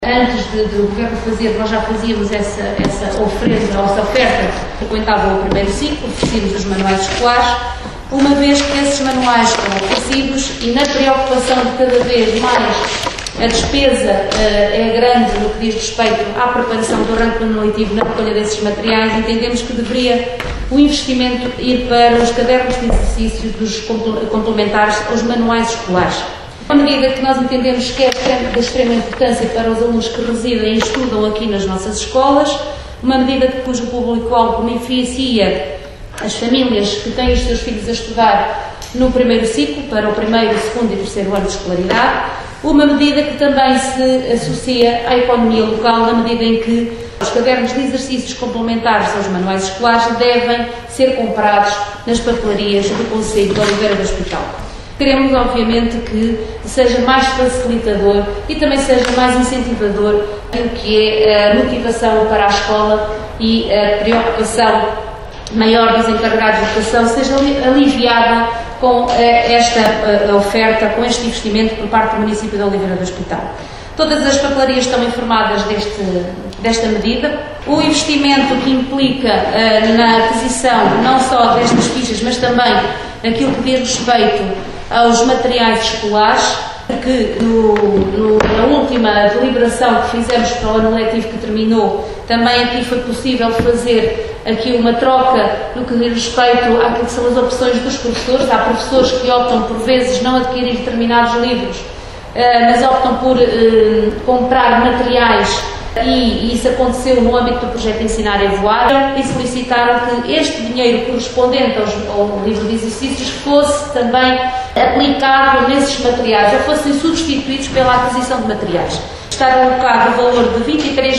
Antes do Governo fazer, nós já fazíamos essa oferta, frequentavam o primeiro ciclo, oferecíamos os manuais escolares, uma vez que esses manuais estão oferecidos e na preocupação de cada vez mais a despesa é grande no que diz respeito à preparação do arranque do ano letivo na recolha desses materiais, entendemos que deveria o investimento ir para os cadernos de exercício dos complementares aos manuais escolares. Uma medida que nós entendemos que é de extrema importância para os alunos que residem e estudam aqui nas nossas escolas, uma medida cujo público-alvo beneficia as famílias que têm os seus filhos a estudar no primeiro ciclo, para o primeiro, segundo e terceiro ano de escolaridade, uma medida que também se associa à economia local, na medida em que os cadernos de exercícios complementares aos manuais escolares devem ser comprados nas papelarias do Concelho de Oliveira do Hospital. Queremos, obviamente, que seja mais facilitador e também seja mais incentivador aquilo que é a motivação para a escola e a preocupação maior dos encarregados de educação seja aliviada com esta oferta, com este investimento por parte do município de Oliveira do Hospital. Todas as papelarias estão informadas desta medida. O investimento que implica na aquisição não só destas fichas, mas também aquilo que diz respeito aos materiais escolares, que na última deliberação que fizemos para o ano letivo que terminou, também aqui foi possível fazer aqui uma troca no que diz respeito àquilo que são as opções dos professores. Há professores que optam por vezes não adquirir determinados livros, mas optam por comprar materiais, e isso aconteceu no âmbito do projeto Ensinar a Voar, e solicitaram que este dinheiro correspondente ao livro de exercícios fosse também aplicado nesses materiais, ou fossem substituídos pela aquisição de materiais. Está alocado o valor de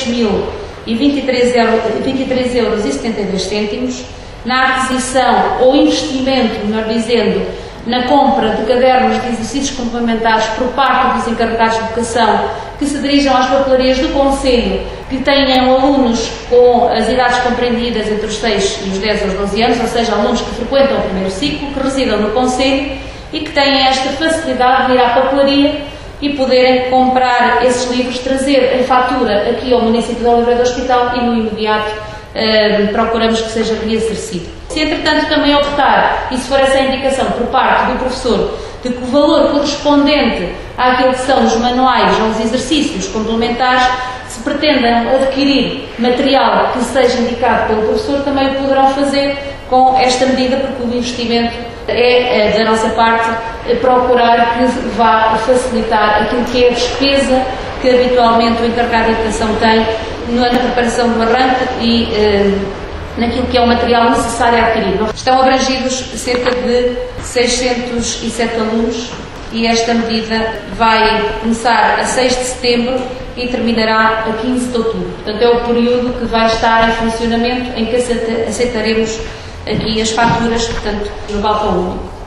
23,72 € na aquisição ou investimento, melhor dizendo, na compra de cadernos de exercícios complementares por parte dos encarregados de educação que se dirijam às papelarias do Concelho, que tenham alunos com as idades compreendidas entre os 6 e os 10 aos 12 anos, ou seja, alunos que frequentam o primeiro ciclo, que residam no Concelho e que têm esta facilidade de ir à papelaria e poderem comprar esses livros, trazer a fatura aqui ao município de Oliveira do Hospital e no imediato procuramos que seja reexercido. Se entretanto também optar, e se for essa a indicação por parte do professor, de que o valor correspondente àquilo que são os manuais ou os exercícios complementares, se pretendam adquirir material que seja indicado pelo professor, também o poderão fazer com esta medida, porque o investimento é, da nossa parte, procurar que vá facilitar aquilo que é a despesa que habitualmente o encarregado de educação tem na preparação do arranque e naquilo que é o material necessário a adquirir. Estão abrangidos cerca de 607 alunos e esta medida vai começar a 6 de setembro e terminará a 15 de outubro. Portanto, é o período que vai estar em funcionamento, em que aceitaremos aqui as faturas, portanto, no balcão único.